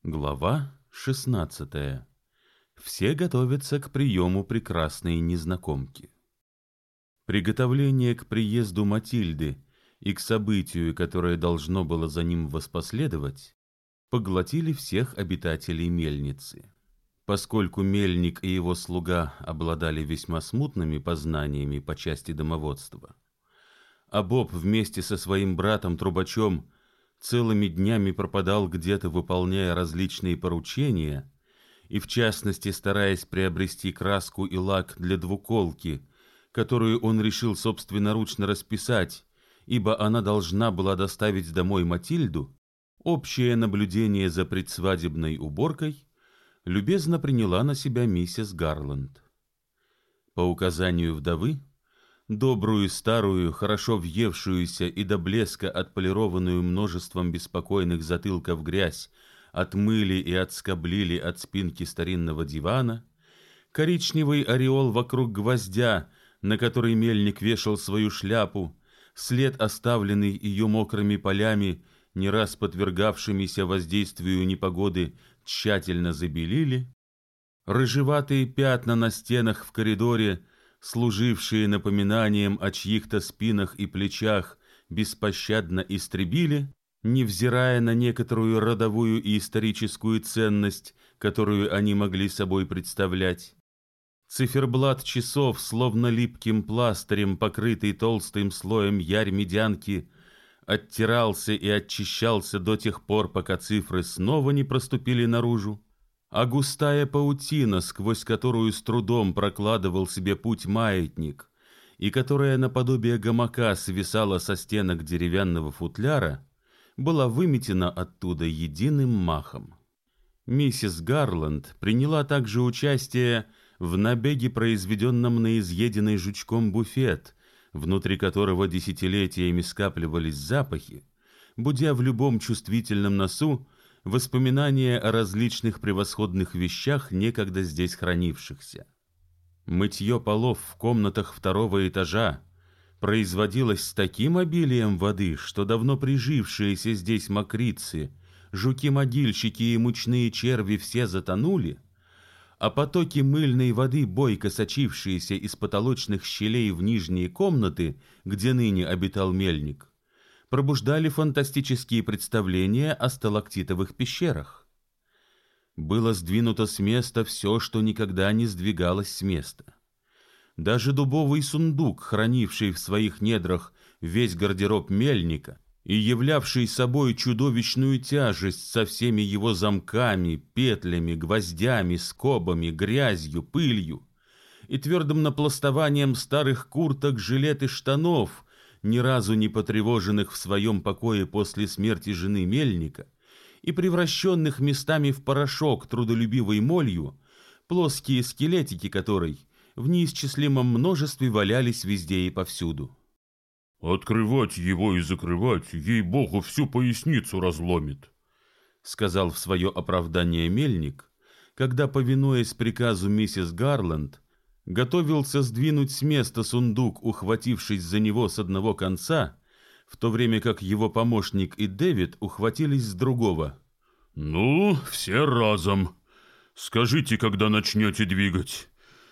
Глава 16. Все готовятся к приему прекрасной незнакомки. Приготовление к приезду Матильды и к событию, которое должно было за ним воспоследовать, поглотили всех обитателей мельницы. Поскольку мельник и его слуга обладали весьма смутными познаниями по части домоводства, а Боб вместе со своим братом-трубачом целыми днями пропадал где-то, выполняя различные поручения, и в частности стараясь приобрести краску и лак для двуколки, которую он решил собственноручно расписать, ибо она должна была доставить домой Матильду, общее наблюдение за предсвадебной уборкой любезно приняла на себя миссис Гарланд. По указанию вдовы, добрую старую, хорошо въевшуюся и до блеска отполированную множеством беспокойных затылков грязь отмыли и отскоблили от спинки старинного дивана, коричневый ореол вокруг гвоздя, на который мельник вешал свою шляпу, след, оставленный ее мокрыми полями, не раз подвергавшимися воздействию непогоды, тщательно забелили, рыжеватые пятна на стенах в коридоре, служившие напоминанием о чьих-то спинах и плечах, беспощадно истребили, невзирая на некоторую родовую и историческую ценность, которую они могли собой представлять. Циферблат часов, словно липким пластырем, покрытый толстым слоем ярь-медянки, оттирался и очищался до тех пор, пока цифры снова не проступили наружу, а густая паутина, сквозь которую с трудом прокладывал себе путь маятник, и которая наподобие гамака свисала со стенок деревянного футляра, была выметена оттуда единым махом. Миссис Гарланд приняла также участие в набеге, произведенном на изъеденный жучком буфет, внутри которого десятилетиями скапливались запахи, будя в любом чувствительном носу воспоминания о различных превосходных вещах, некогда здесь хранившихся. Мытье полов в комнатах второго этажа производилось с таким обилием воды, что давно прижившиеся здесь мокрицы, жуки-могильщики и мучные черви все затонули, а потоки мыльной воды, бойко сочившиеся из потолочных щелей в нижние комнаты, где ныне обитал мельник, пробуждали фантастические представления о сталактитовых пещерах. Было сдвинуто с места все, что никогда не сдвигалось с места. Даже дубовый сундук, хранивший в своих недрах весь гардероб мельника и являвший собой чудовищную тяжесть со всеми его замками, петлями, гвоздями, скобами, грязью, пылью и твердым напластованием старых курток, жилет и штанов, ни разу не потревоженных в своем покое после смерти жены мельника и превращенных местами в порошок трудолюбивой молью, плоские скелетики которой в неисчислимом множестве валялись везде и повсюду. «Открывать его и закрывать, ей-богу, всю поясницу разломит», — сказал в свое оправдание мельник, когда, повинуясь приказу миссис Гарланд, готовился сдвинуть с места сундук, ухватившись за него с одного конца, в то время как его помощник и Дэвид ухватились с другого. «Ну, все разом. Скажите, когда начнете двигать.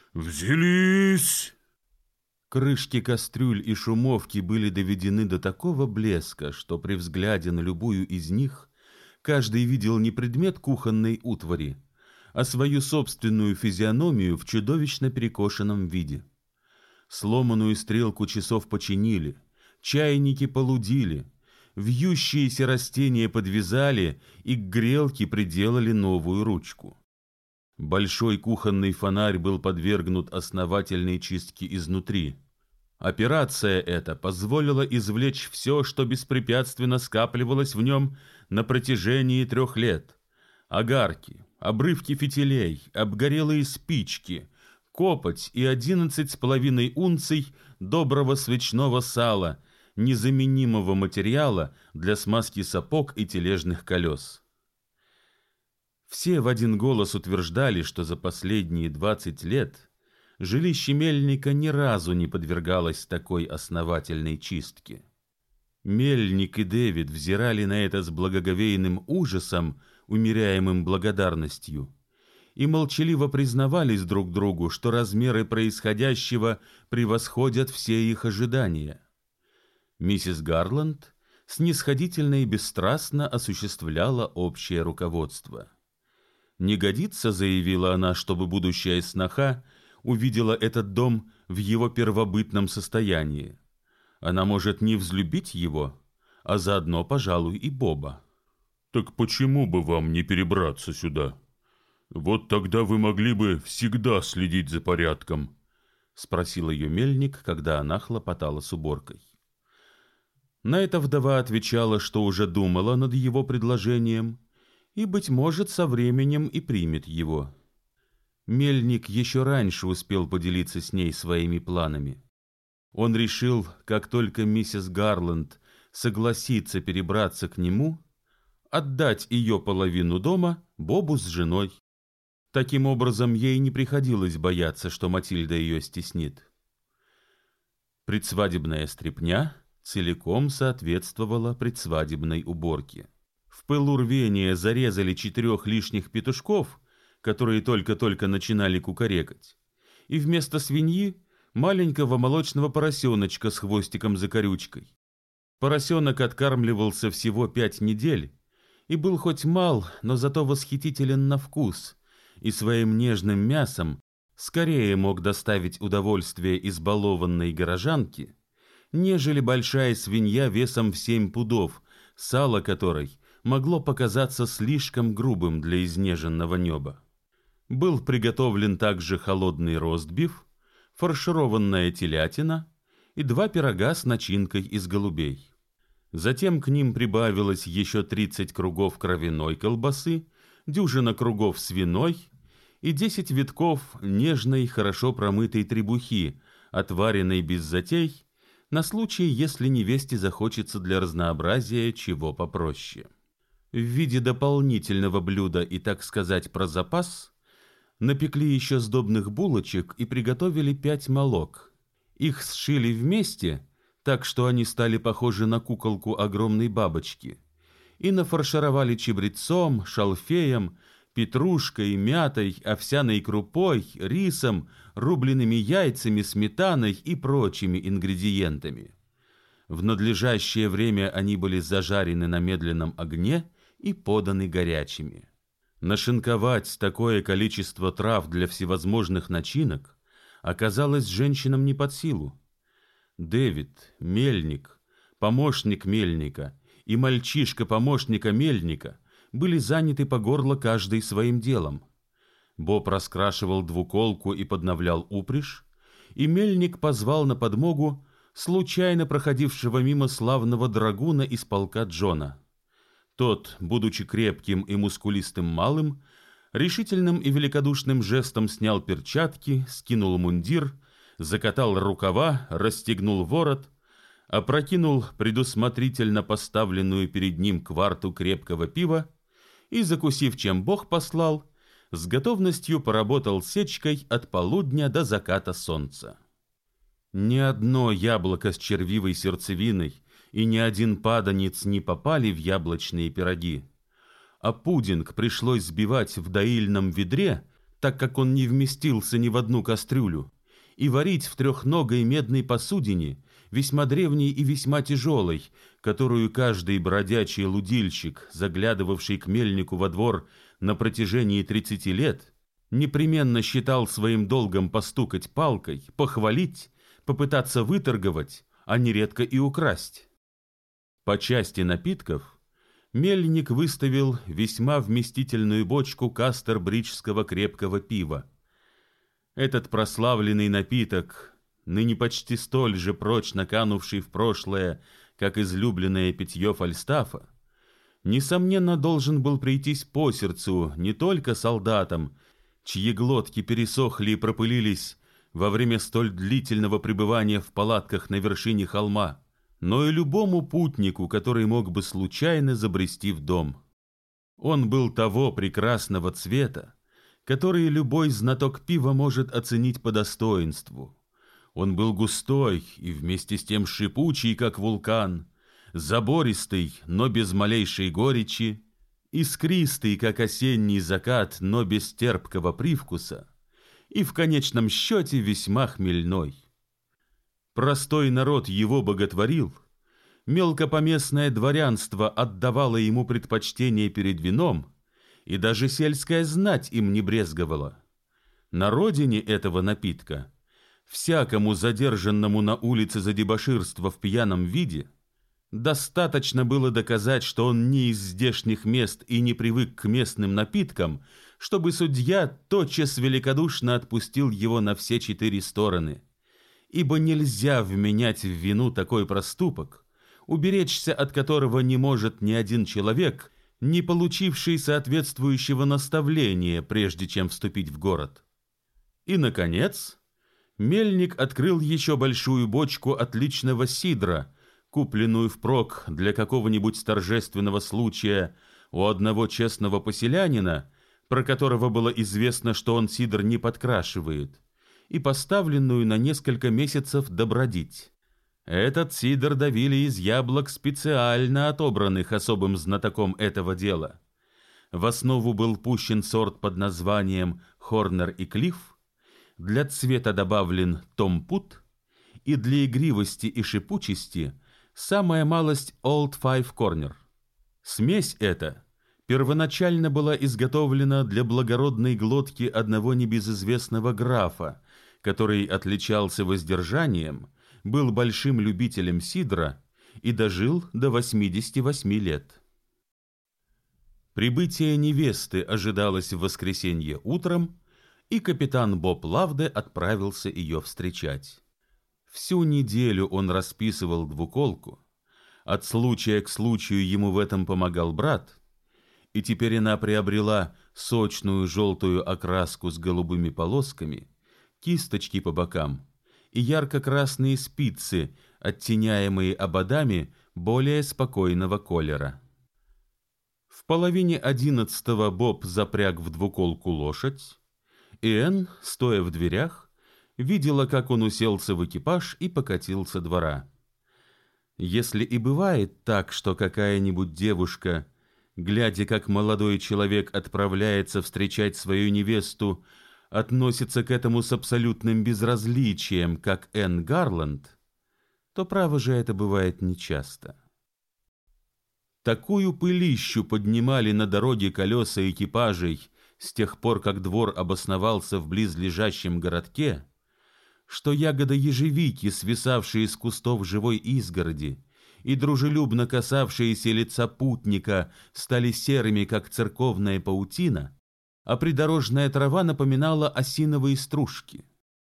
Взялись!» Крышки кастрюль и шумовки были доведены до такого блеска, что при взгляде на любую из них каждый видел не предмет кухонной утвари, а свою собственную физиономию в чудовищно перекошенном виде. Сломанную стрелку часов починили, чайники полудили, вьющиеся растения подвязали и к грелке приделали новую ручку. Большой кухонный фонарь был подвергнут основательной чистке изнутри. Операция эта позволила извлечь все, что беспрепятственно скапливалось в нем на протяжении 3 лет. Огарки, обрывки фитилей, обгорелые спички, копоть и 11,5 унций доброго свечного сала, незаменимого материала для смазки сапог и тележных колес. Все в один голос утверждали, что за последние 20 лет жилище мельника ни разу не подвергалось такой основательной чистке. Мельник и Дэвид взирали на это с благоговейным ужасом, умеряемым благодарностью, и молчаливо признавались друг другу, что размеры происходящего превосходят все их ожидания. Миссис Гарланд снисходительно и бесстрастно осуществляла общее руководство. «Не годится, — заявила она, — чтобы будущая сноха увидела этот дом в его первобытном состоянии. Она может не взлюбить его, а заодно, пожалуй, и Боба». «Так почему бы вам не перебраться сюда? Вот тогда вы могли бы всегда следить за порядком», — спросил ее мельник, когда она хлопотала с уборкой. На это вдова отвечала, что уже думала над его предложением и, быть может, со временем и примет его. Мельник еще раньше успел поделиться с ней своими планами. Он решил, как только миссис Гарланд согласится перебраться к нему, отдать ее половину дома Бобу с женой. Таким образом, ей не приходилось бояться, что Матильда ее стеснит. Предсвадебная стряпня целиком соответствовала предсвадебной уборке. В пылу рвения зарезали 4 лишних петушков, которые только-только начинали кукарекать, и вместо свиньи маленького молочного поросеночка с хвостиком-закорючкой. Поросенок откармливался всего 5 недель и был хоть мал, но зато восхитителен на вкус, и своим нежным мясом скорее мог доставить удовольствие избалованной горожанке, нежели большая свинья весом в 7 пудов, сало которой могло показаться слишком грубым для изнеженного неба. Был приготовлен также холодный ростбиф, фаршированная телятина и 2 пирога с начинкой из голубей. Затем к ним прибавилось еще 30 кругов кровяной колбасы, дюжина кругов свиной и 10 витков нежной, хорошо промытой требухи, отваренной без затей, на случай, если невесте захочется для разнообразия чего попроще. В виде дополнительного блюда и, так сказать, про запас, напекли еще сдобных булочек и приготовили 5 молок. Их сшили вместе, так что они стали похожи на куколку огромной бабочки, и нафаршировали чабрецом, шалфеем, петрушкой, мятой, овсяной крупой, рисом, рубленными яйцами, сметаной и прочими ингредиентами. В надлежащее время они были зажарены на медленном огне и поданы горячими. Нашинковать такое количество трав для всевозможных начинок оказалось женщинам не под силу. Дэвид, мельник, помощник мельника и мальчишка помощника мельника были заняты по горло каждый своим делом. Боб раскрашивал двуколку и подновлял упряжь, и мельник позвал на подмогу случайно проходившего мимо славного драгуна из полка Джона. Тот, будучи крепким и мускулистым малым, решительным и великодушным жестом снял перчатки, скинул мундир, закатал рукава, расстегнул ворот, опрокинул предусмотрительно поставленную перед ним кварту крепкого пива и, закусив чем Бог послал, с готовностью поработал сечкой от полудня до заката солнца. Ни одно яблоко с червивой сердцевиной и ни один паданец не попали в яблочные пироги, а пудинг пришлось сбивать в доильном ведре, так как он не вместился ни в одну кастрюлю, и варить в трехногой медной посудине, весьма древней и весьма тяжелой, которую каждый бродячий лудильщик, заглядывавший к мельнику во двор на протяжении 30 лет, непременно считал своим долгом постукать палкой, похвалить, попытаться выторговать, а нередко и украсть. По части напитков мельник выставил весьма вместительную бочку кастер-бриджского крепкого пива. Этот прославленный напиток, ныне почти столь же прочно канувший в прошлое, как излюбленное питье Фальстафа, несомненно, должен был прийтись по сердцу не только солдатам, чьи глотки пересохли и пропылились во время столь длительного пребывания в палатках на вершине холма, но и любому путнику, который мог бы случайно забрести в дом. Он был того прекрасного цвета, который любой знаток пива может оценить по достоинству. Он был густой и вместе с тем шипучий, как вулкан, забористый, но без малейшей горечи, искристый, как осенний закат, но без терпкого привкуса, и в конечном счете весьма хмельной. Простой народ его боготворил, мелкопоместное дворянство отдавало ему предпочтение перед вином, и даже сельская знать им не брезговала. На родине этого напитка всякому задержанному на улице за дебоширство в пьяном виде достаточно было доказать, что он не из здешних мест и не привык к местным напиткам, чтобы судья тотчас великодушно отпустил его на все 4 стороны. Ибо нельзя вменять в вину такой проступок, уберечься от которого не может ни один человек, не получивший соответствующего наставления, прежде чем вступить в город. И, наконец, мельник открыл еще большую бочку отличного сидра, купленную впрок для какого-нибудь торжественного случая у одного честного поселянина, про которого было известно, что он сидр не подкрашивает, и поставленную на несколько месяцев добродить. Этот сидр давили из яблок, специально отобранных особым знатоком этого дела. В основу был пущен сорт под названием «Хорнер и Клифф», для цвета добавлен «Томпут», и для игривости и шипучести самая малость «Old Five Corner». Смесь эта первоначально была изготовлена для благородной глотки одного небезызвестного графа, который отличался воздержанием, был большим любителем сидра и дожил до 88 лет. Прибытие невесты ожидалось в воскресенье утром, и капитан Боб Лавде отправился ее встречать. Всю неделю он расписывал двуколку, от случая к случаю ему в этом помогал брат, и теперь она приобрела сочную желтую окраску с голубыми полосками, кисточки по бокам и ярко-красные спицы, оттеняемые ободами более спокойного колера. В половине 11 Боб запряг в двуколку лошадь, и Энн, стоя в дверях, видела, как он уселся в экипаж и покатился двора. Если и бывает так, что какая-нибудь девушка, глядя, как молодой человек отправляется встречать свою невесту, относится к этому с абсолютным безразличием, как Энн Гарланд, то, право же, это бывает нечасто. Такую пылищу поднимали на дороге колеса экипажей с тех пор, как двор обосновался в близлежащем городке, что ягоды ежевики, свисавшие с кустов живой изгороди, и дружелюбно касавшиеся лица путника, стали серыми, как церковная паутина, а придорожная трава напоминала осиновые стружки.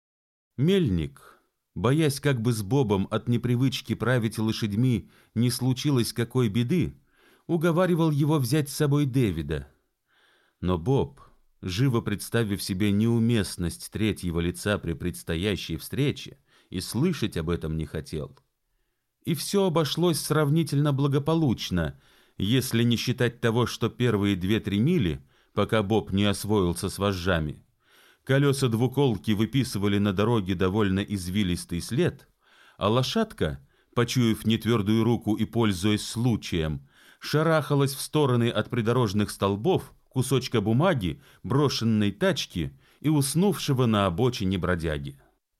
Мельник, боясь, как бы с Бобом от непривычки править лошадьми не случилось какой беды, уговаривал его взять с собой Дэвида. Но Боб, живо представив себе неуместность третьего лица при предстоящей встрече, и слышать об этом не хотел. И все обошлось сравнительно благополучно, если не считать того, что первые 2-3 мили, пока Боб не освоился с вожжами, колеса двуколки выписывали на дороге довольно извилистый след, а лошадка, почуяв нетвердую руку и пользуясь случаем, шарахалась в стороны от придорожных столбов, кусочка бумаги, брошенной тачки и уснувшего на обочине бродяги.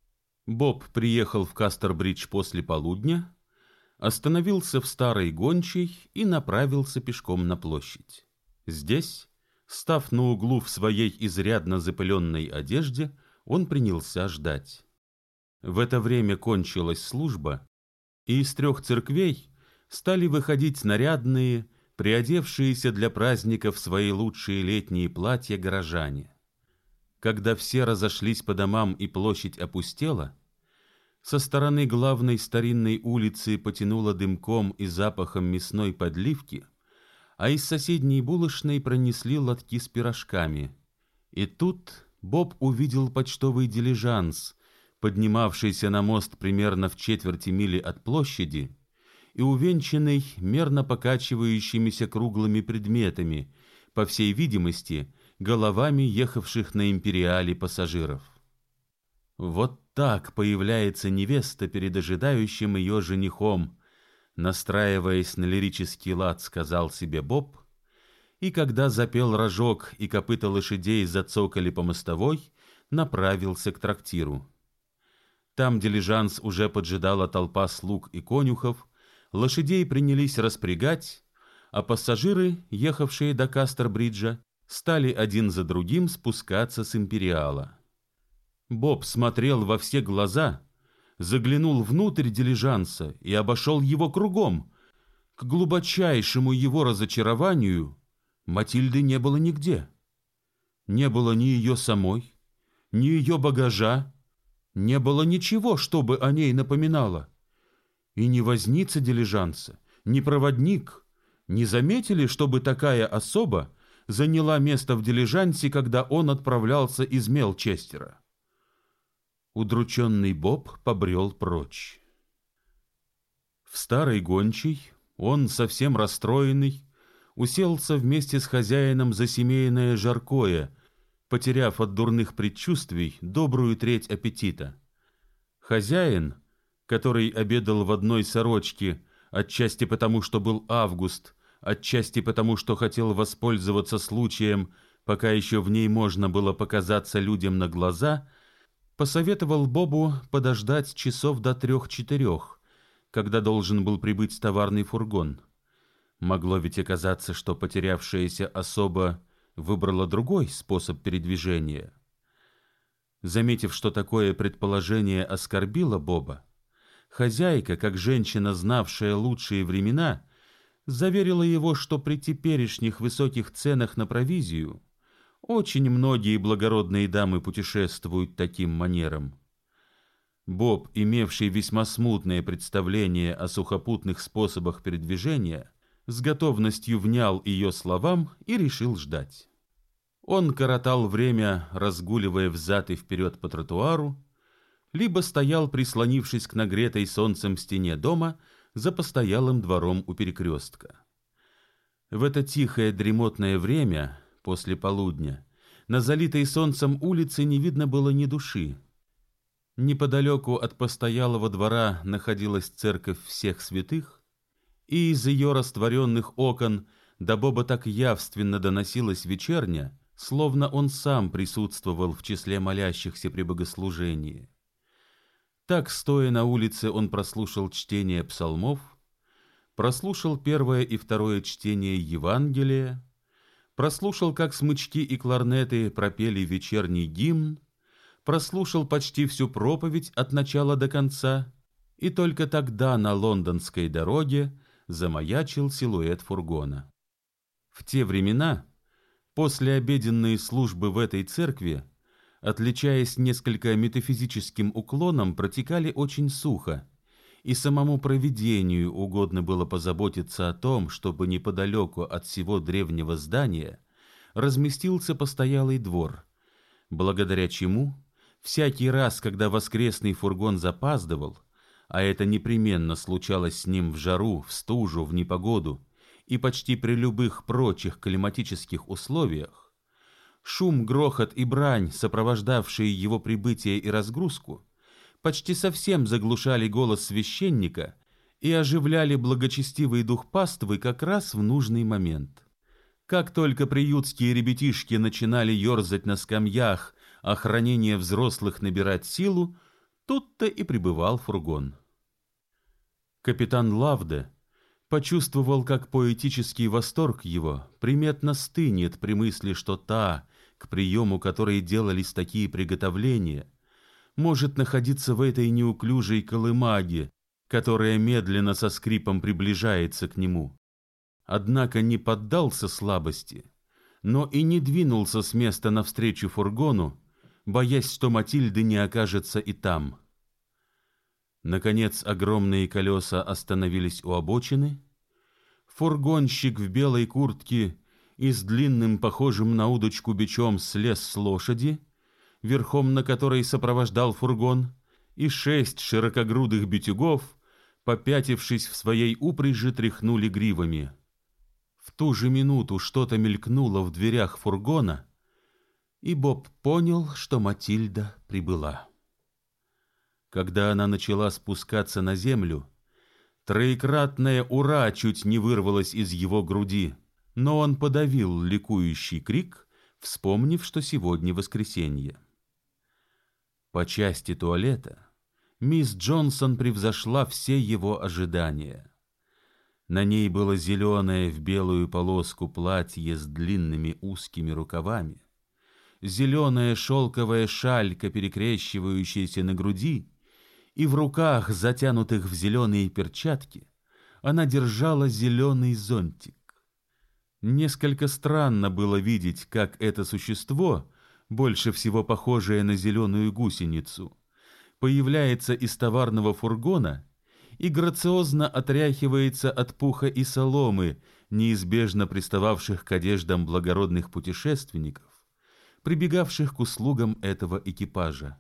Боб приехал в Кастербридж после полудня, остановился в старой гончей и направился пешком на площадь. Здесь, став на углу в своей изрядно запыленной одежде, он принялся ждать. В это время кончилась служба, и из 3 церквей стали выходить нарядные, приодевшиеся для праздников свои лучшие летние платья горожане. Когда все разошлись по домам и площадь опустела, со стороны главной старинной улицы потянуло дымком и запахом мясной подливки, а из соседней булочной пронесли лотки с пирожками. И тут Боб увидел почтовый дилижанс, поднимавшийся на мост примерно в 1/4 мили от площади и увенчанный мерно покачивающимися круглыми предметами, по всей видимости, головами ехавших на империале пассажиров. Вот так появляется невеста перед ожидающим ее женихом, настраиваясь на лирический лад, сказал себе Боб, и когда запел рожок и копыта лошадей зацокали по мостовой, направился к трактиру. Там дилижанс уже поджидала толпа слуг и конюхов, лошадей принялись распрягать, а пассажиры, ехавшие до Кастер-бриджа, стали один за другим спускаться с империала. Боб смотрел во все глаза, заглянул внутрь дилижанса и обошел его кругом. К глубочайшему его разочарованию Матильды не было нигде. Не было ни ее самой, ни ее багажа, не было ничего, чтобы о ней напоминало. И ни возница дилижанса, ни проводник не заметили, чтобы такая особа заняла место в дилижансе, когда он отправлялся из Мелчестера. Удрученный Боб побрел прочь. В старой гончей он, совсем расстроенный, уселся вместе с хозяином за семейное жаркое, потеряв от дурных предчувствий добрую треть аппетита. Хозяин, который обедал в одной сорочке, отчасти потому, что был август, отчасти потому, что хотел воспользоваться случаем, пока еще в ней можно было показаться людям на глаза, посоветовал Бобу подождать часов до 3-4, когда должен был прибыть товарный фургон. Могло ведь оказаться, что потерявшаяся особа выбрала другой способ передвижения. Заметив, что такое предположение оскорбило Боба, хозяйка, как женщина, знавшая лучшие времена, заверила его, что при теперешних высоких ценах на провизию очень многие благородные дамы путешествуют таким манером. Боб, имевший весьма смутное представление о сухопутных способах передвижения, с готовностью внял ее словам и решил ждать. Он коротал время, разгуливая взад и вперед по тротуару, либо стоял, прислонившись к нагретой солнцем стене дома, за постоялым двором у перекрестка. В это тихое дремотное время, после полудня, на залитой солнцем улице не видно было ни души. Неподалеку от постоялого двора находилась церковь всех святых, и из ее растворенных окон до Боба так явственно доносилась вечерня, словно он сам присутствовал в числе молящихся при богослужении. Так, стоя на улице, он прослушал чтение псалмов, прослушал первое и второе чтение Евангелия, прослушал, как смычки и кларнеты пропели вечерний гимн, прослушал почти всю проповедь от начала до конца, и только тогда на лондонской дороге замаячил силуэт фургона. В те времена послеобеденные службы в этой церкви, отличаясь несколько метафизическим уклоном, протекали очень сухо, и самому провидению угодно было позаботиться о том, чтобы неподалеку от всего древнего здания разместился постоялый двор, благодаря чему всякий раз, когда воскресный фургон запаздывал, а это непременно случалось с ним в жару, в стужу, в непогоду и почти при любых прочих климатических условиях, шум, грохот и брань, сопровождавшие его прибытие и разгрузку, почти совсем заглушали голос священника и оживляли благочестивый дух паствы как раз в нужный момент. Как только приютские ребятишки начинали ерзать на скамьях, а хранение взрослых набирать силу, тут-то и прибывал фургон. Капитан Лавде почувствовал, как поэтический восторг его приметно стынет при мысли, что та, к приему которой делались такие приготовления, может находиться в этой неуклюжей колымаге, которая медленно со скрипом приближается к нему. Однако не поддался слабости, но и не двинулся с места навстречу фургону, боясь, что Матильды не окажется и там. Наконец огромные колеса остановились у обочины. Фургонщик в белой куртке и с длинным, похожим на удочку бичом, слез с лошади, верхом на которой сопровождал фургон, и 6 широкогрудых битюгов, попятившись в своей упряжи, тряхнули гривами. В ту же минуту что-то мелькнуло в дверях фургона, и Боб понял, что Матильда прибыла. Когда она начала спускаться на землю, троекратное «Ура!» чуть не вырвалось из его груди. но он подавил ликующий крик, вспомнив, что сегодня воскресенье. По части туалета мисс Джонсон превзошла все его ожидания. На ней было зеленое в белую полоску платье с длинными узкими рукавами, зеленая шелковая шалька, перекрещивающаяся на груди, и в руках, затянутых в зеленые перчатки, она держала зеленый зонтик. Несколько странно было видеть, как это существо, больше всего похожее на зеленую гусеницу, появляется из товарного фургона и грациозно отряхивается от пуха и соломы, неизбежно пристававших к одеждам благородных путешественников, прибегавших к услугам этого экипажа.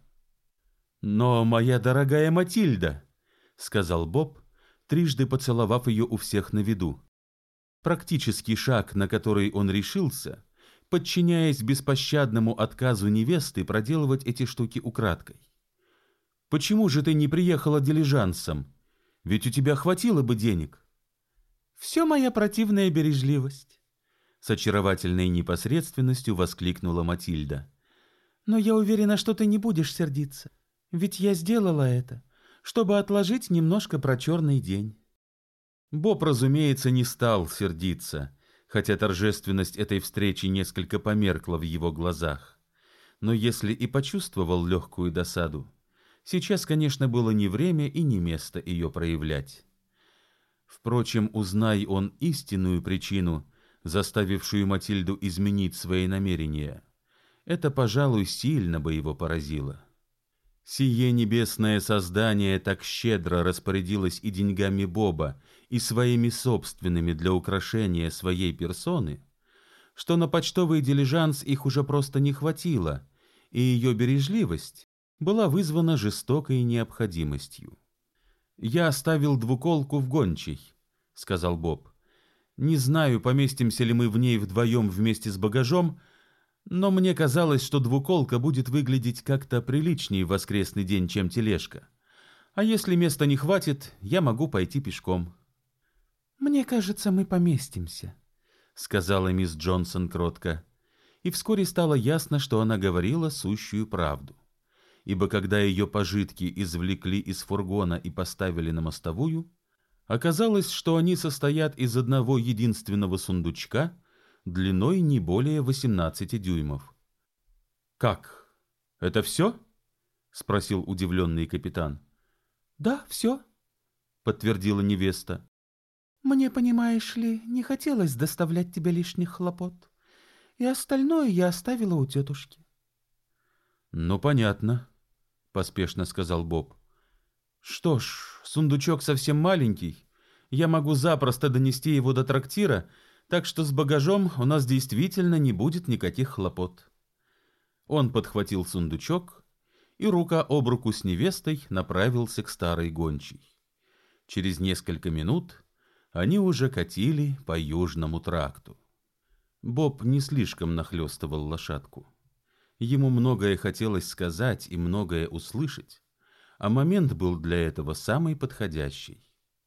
«Но, моя дорогая Матильда», — сказал Боб, трижды поцеловав ее у всех на виду. Практический шаг, на который он решился, подчиняясь беспощадному отказу невесты проделывать эти штуки украдкой. «Почему же ты не приехала дилижансом? Ведь у тебя хватило бы денег». «Все моя противная бережливость», — с очаровательной непосредственностью воскликнула Матильда. «Но я уверена, что ты не будешь сердиться, ведь я сделала это, чтобы отложить немножко про черный день». Боб, разумеется, не стал сердиться, хотя торжественность этой встречи несколько померкла в его глазах. Но если и почувствовал легкую досаду, сейчас, конечно, было не время и не место ее проявлять. Впрочем, узнай он истинную причину, заставившую Матильду изменить свои намерения, это, пожалуй, сильно бы его поразило. Сие небесное создание так щедро распорядилось и деньгами Боба, и своими собственными для украшения своей персоны, что на почтовый дилижанс их уже просто не хватило, и ее бережливость была вызвана жестокой необходимостью. «Я оставил двуколку в гончей», — сказал Боб. «Не знаю, поместимся ли мы в ней вдвоем вместе с багажом, но мне казалось, что двуколка будет выглядеть как-то приличнее в воскресный день, чем тележка. А если места не хватит, я могу пойти пешком». «Мне кажется, мы поместимся», — сказала мисс Джонсон кротко. И вскоре стало ясно, что она говорила сущую правду. Ибо когда ее пожитки извлекли из фургона и поставили на мостовую, оказалось, что они состоят из одного единственного сундучка, длиной не более 18 дюймов. «Как? Это все?» — спросил удивленный капитан. «Да, все», — подтвердила невеста. «Мне, понимаешь ли, не хотелось доставлять тебе лишних хлопот, и остальное я оставила у тетушки». «Ну, понятно», — поспешно сказал Боб. «Что ж, сундучок совсем маленький, я могу запросто донести его до трактира, так что с багажом у нас действительно не будет никаких хлопот». Он подхватил сундучок и рука об руку с невестой направился к старой гончей. Через несколько минут они уже катили по Южному тракту. Боб не слишком нахлёстывал лошадку. Ему многое хотелось сказать и многое услышать, а момент был для этого самый подходящий.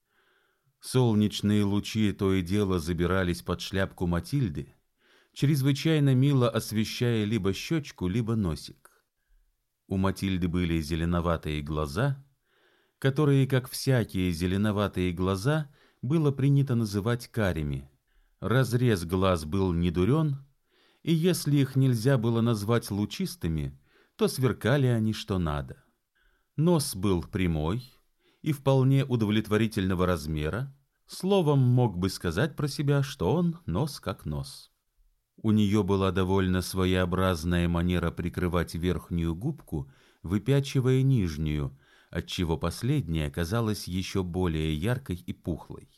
Солнечные лучи то и дело забирались под шляпку Матильды, чрезвычайно мило освещая либо щечку, либо носик. У Матильды были зеленоватые глаза, которые, как всякие зеленоватые глаза, было принято называть карими. Разрез глаз был недурен, и если их нельзя было назвать лучистыми, то сверкали они что надо. Нос был прямой и вполне удовлетворительного размера, словом, мог бы сказать про себя, что он нос как нос. У нее была довольно своеобразная манера прикрывать верхнюю губку, выпячивая нижнюю, отчего последняя казалась еще более яркой и пухлой.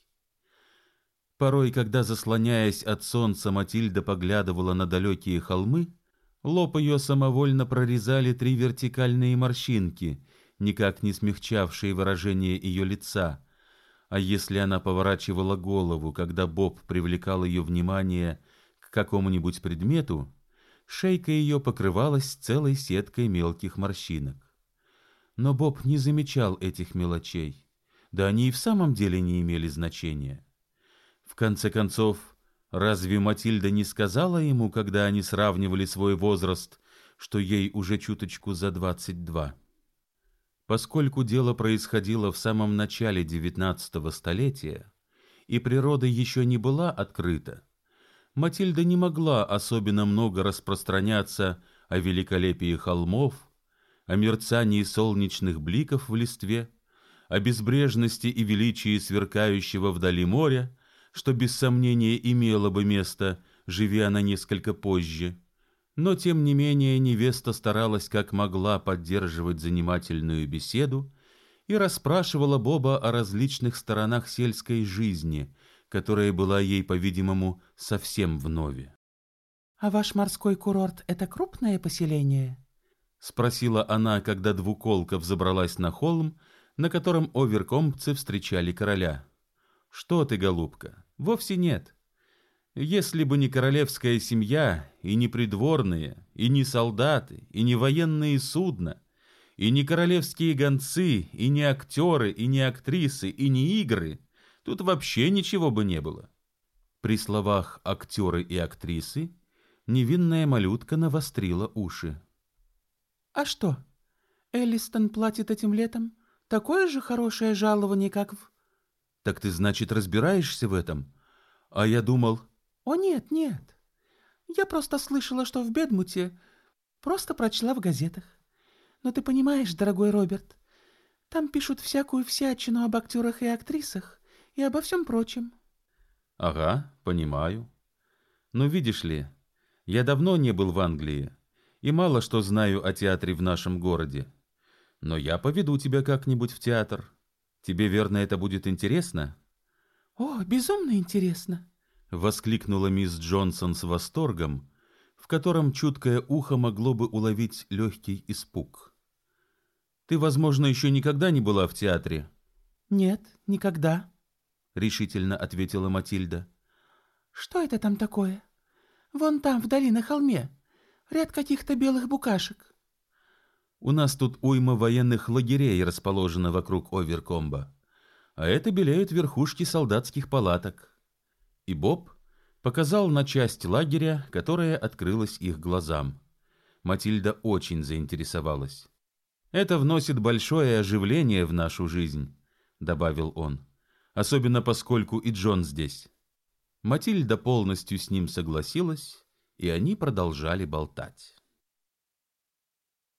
Порой, когда, заслоняясь от солнца, Матильда поглядывала на далекие холмы, лоб ее самовольно прорезали 3 вертикальные морщинки, никак не смягчавшие выражение ее лица, а если она поворачивала голову, когда Боб привлекал ее внимание к какому-нибудь предмету, шейка ее покрывалась целой сеткой мелких морщинок. Но Боб не замечал этих мелочей, да они и в самом деле не имели значения. В конце концов, Разве Матильда не сказала ему, когда они сравнивали свой возраст, что ей уже чуточку за 22? Поскольку дело происходило в самом начале 19 столетия, и природа еще не была открыта, Матильда не могла особенно много распространяться о великолепии холмов, о мерцании солнечных бликов в листве, о безбрежности и величии сверкающего вдали моря, что без сомнения имело бы место, живя она несколько позже. Но, тем не менее, невеста старалась как могла поддерживать занимательную беседу и расспрашивала Боба о различных сторонах сельской жизни, которая была ей, по-видимому, совсем вновь. «А ваш морской курорт — это крупное поселение?» — спросила она, когда двуколка взобралась на холм, на котором оверкомбцы встречали короля. «Что ты, голубка, вовсе нет. Если бы не королевская семья, и не придворные, и не солдаты, и не военные судна, и не королевские гонцы, и не актеры, и не актрисы, и не игры, тут вообще ничего бы не было». При словах «актеры» и «актрисы» невинная малютка навострила уши. «А что, Эллистон платит этим летом такое же хорошее жалование, как в...» «Так ты, значит, разбираешься в этом? А я думал...» «О, нет, нет. Я просто слышала, что в Бедмуте, просто прочла в газетах. Но ты понимаешь, дорогой Роберт, там пишут всякую всячину об актерах и актрисах и обо всем прочем». «Ага, понимаю. Но видишь ли, я давно не был в Англии и мало что знаю о театре в нашем городе. Но я поведу тебя как-нибудь в театр. Тебе, верно, это будет интересно?» «О, безумно интересно!» — воскликнула мисс Джонсон с восторгом, в котором чуткое ухо могло бы уловить легкий испуг. «Ты, возможно, еще никогда не была в театре?» «Нет, никогда», — решительно ответила Матильда. «Что это там такое? Вон там, вдали, на холме, ряд каких-то белых букашек». «У нас тут уйма военных лагерей расположена вокруг Оверкомба, а это белеют верхушки солдатских палаток». И Боб показал на часть лагеря, которая открылась их глазам. Матильда очень заинтересовалась. «Это вносит большое оживление в нашу жизнь», — добавил он, «особенно поскольку и Джон здесь». Матильда полностью с ним согласилась, и они продолжали болтать.